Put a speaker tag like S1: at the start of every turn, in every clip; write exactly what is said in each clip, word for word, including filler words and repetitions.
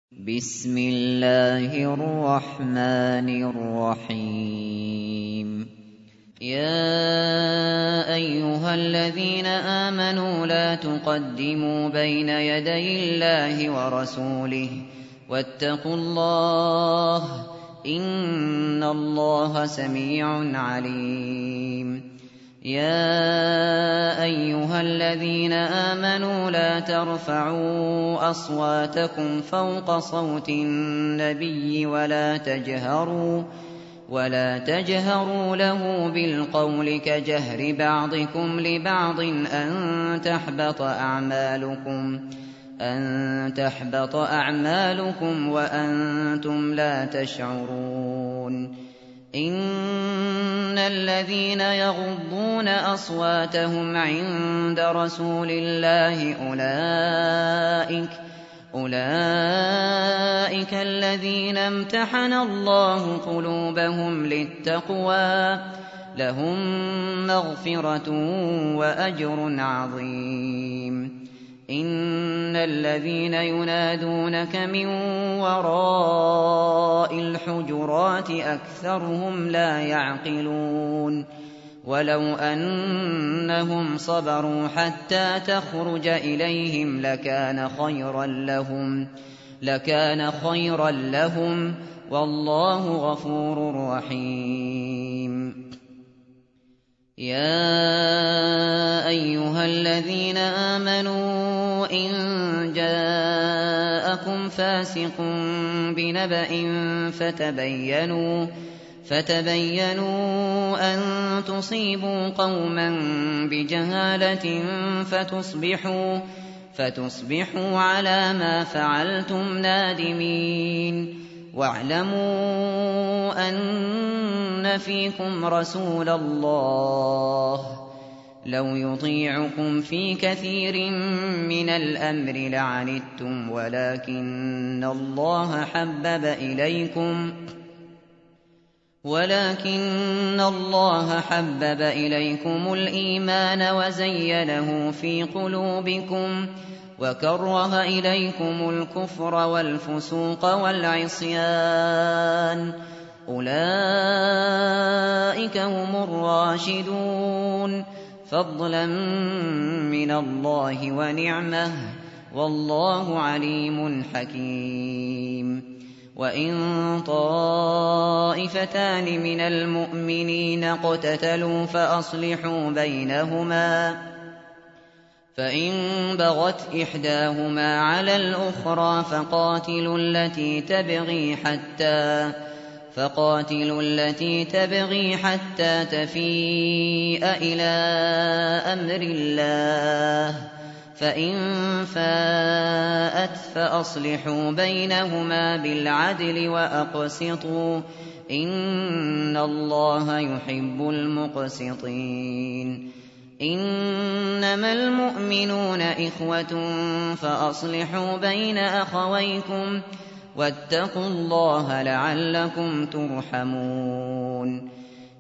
S1: بسم الله الرحمن الرحيم يا أيها الذين آمنوا لا تقدموا بين يدي الله ورسوله واتقوا الله إن الله سميع عليم يا أيها الذين آمنوا لا ترفعوا أصواتكم فوق صوت النبي ولا تجهروا ولا تجهروا له بالقول كجهر بعضكم لبعض أن تحبط أعمالكم أن تحبط أعمالكم وأنتم لا تشعرون إن الذين يغضون أصواتهم عند رسول الله أولئك أولئك الذين امتحن الله قلوبهم للتقوى لهم مغفرة وأجر عظيم إن الذين ينادونك من وراء الحجرات أكثرهم لا يعقلون ولو أنهم صبروا حتى تخرج إليهم لكان خيرا لهم لكان خيرا لهم والله غفور رحيم يا أيها الذين آمنوا إن جاءكم فاسق بنبأ فتبينوا فتبينوا أن تصيبوا قوما بجهالة فتصبحوا فتصبحوا على ما فعلتم نادمين واعلموا أن فيكم رسول الله لو يطيعكم في كثير من الأمر لعنتم ولكن الله حبب إليكم ولكن الله حبب إليكم الإيمان وزينه في قلوبكم وكره إليكم الكفر والفسوق والعصيان أولئك هم الراشدون فضلا من الله ونعمه والله عليم حكيم وإن طائفتان من المؤمنين اقتتلوا فأصلحوا بينهما فإن بغت إحداهما على الأخرى فقاتلوا التي تبغي حتى فقاتلوا التي تبغي حتى تفيء إلى أمر الله فإن فاءت فأصلحوا بينهما بالعدل وأقسطوا إن الله يحب المقسطين إنما المؤمنون إخوة فأصلحوا بين أخويكم واتقوا الله لعلكم ترحمون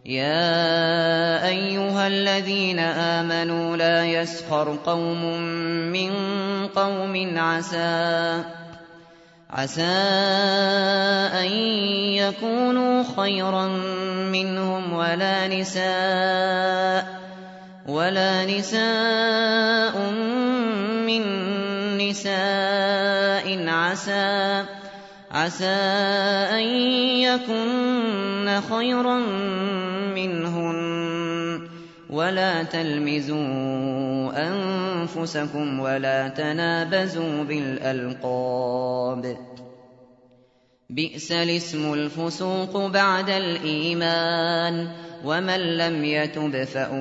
S1: يا أيها الذين آمنوا لا يسخر قوم من قوم عسى عسى أن يكونوا خيرا منهم ولا نساء ولا نساء من نساء عسى عسى أن يكن خيرا منهن ولا تلمزوا أنفسكم ولا تنابزوا بالألقاب بئس الاسم الفسوق بعد الإيمان ومن لم يتب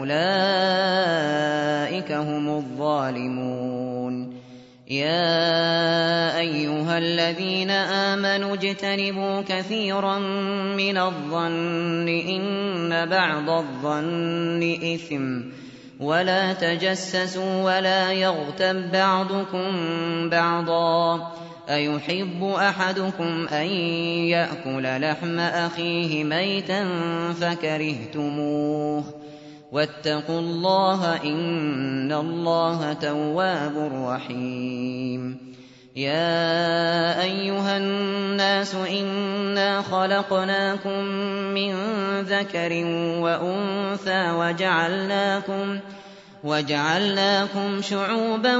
S1: فأولئك هم الظالمون يا أيها الذين آمنوا اجتنبوا كثيرا من الظن إن بعض الظن إثم ولا تجسسوا ولا يغتب بعضكم بعضا أيحب أحدكم أن يأكل لحم أخيه ميتا فكرهتموه واتقوا الله إن الله تواب رحيم يَا أَيُّهَا النَّاسُ إِنَّا خَلَقْنَاكُم مِّن ذَكَرٍ وَأُنثَىٰ وَجَعَلْنَاكُمْ وَجَعَلْنَاكُمْ شُعُوبًا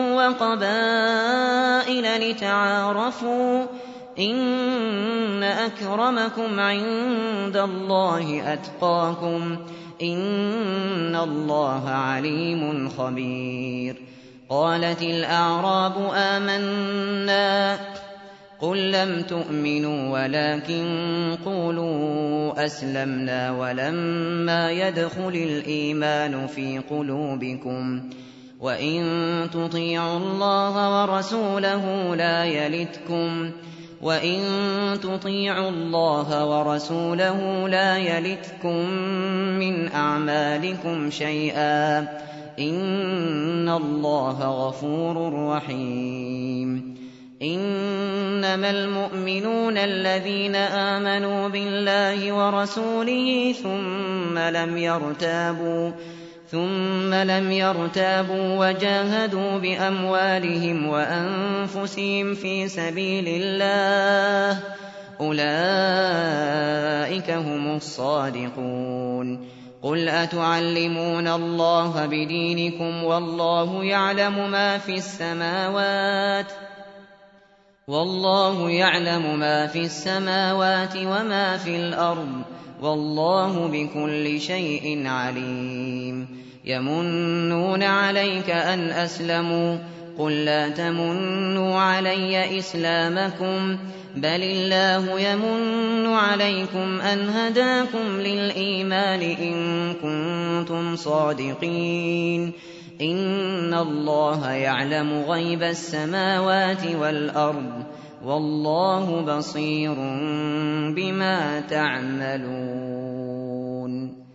S1: وَقَبَائِلَ لِتَعَارَفُوا ۚ إِنَّ أَكْرَمَكُمْ عِندَ اللَّهِ أَتْقَاكُمْ ۚ إِنَّ اللَّهَ عَلِيمٌ خَبِيرٌ. قَالَتِ الْأَعْرَابُ آمَنَّا ۖ قُل لَّمْ تُؤْمِنُوا وَلَٰكِن قُولُوا أَسْلَمْنَا وَلَمَّا يَدْخُلِ الْإِيمَانُ فِي قُلُوبِكُمْ ۖ وَإِن تُطِيعُوا اللَّهَ وَرَسُولَهُ لَا يَلِتْكُمْ وَإِن تُطِيعُوا اللَّهَ وَرَسُولَهُ لَا يَلِتْكُم مِّنْ أَعْمَالِكُمْ شَيْئًا ۚ إِنَّ اللَّهَ غَفُورٌ رَّحِيمٌ. إِنَّمَا الْمُؤْمِنُونَ الَّذِينَ آمَنُوا بِاللَّهِ وَرَسُولِهِ ثُمَّ لَمْ يَرْتَابُوا ثُمَّ لَمْ يَرْتَابُوا وَجَاهَدُوا بِأَمْوَالِهِمْ وَأَنفُسِهِمْ فِي سَبِيلِ اللَّهِ ۚ أُولَٰئِكَ هُمُ الصَّادِقُونَ. قُلْ أَتُعَلِّمُونَ اللَّهَ بِدِينِكُمْ وَاللَّهُ يَعْلَمُ مَا فِي السَّمَاوَاتِ وَاللَّهُ يَعْلَمُ مَا فِي السَّمَاوَاتِ وَمَا فِي الْأَرْضِ ۚ وَاللَّهُ بِكُلِّ شَيْءٍ عَلِيمٌ. يَمُنُّونَ عَلَيْكَ أَنْ أَسْلَمُوا ۖ قُل لَّا تَمُنُّوا عَلَيَّ إِسْلَامَكُم ۖ بَلِ اللَّهُ يَمُنُّ عَلَيْكُمْ أَنْ هَدَاكُمْ لِلْإِيمَانِ إِن كُنتُمْ صَادِقِينَ. إِنَّ اللَّهَ يَعْلَمُ غَيْبَ السَّمَاوَاتِ وَالْأَرْضِ ۚ وَاللَّهُ بَصِيرٌ بِمَا تَعْمَلُونَ.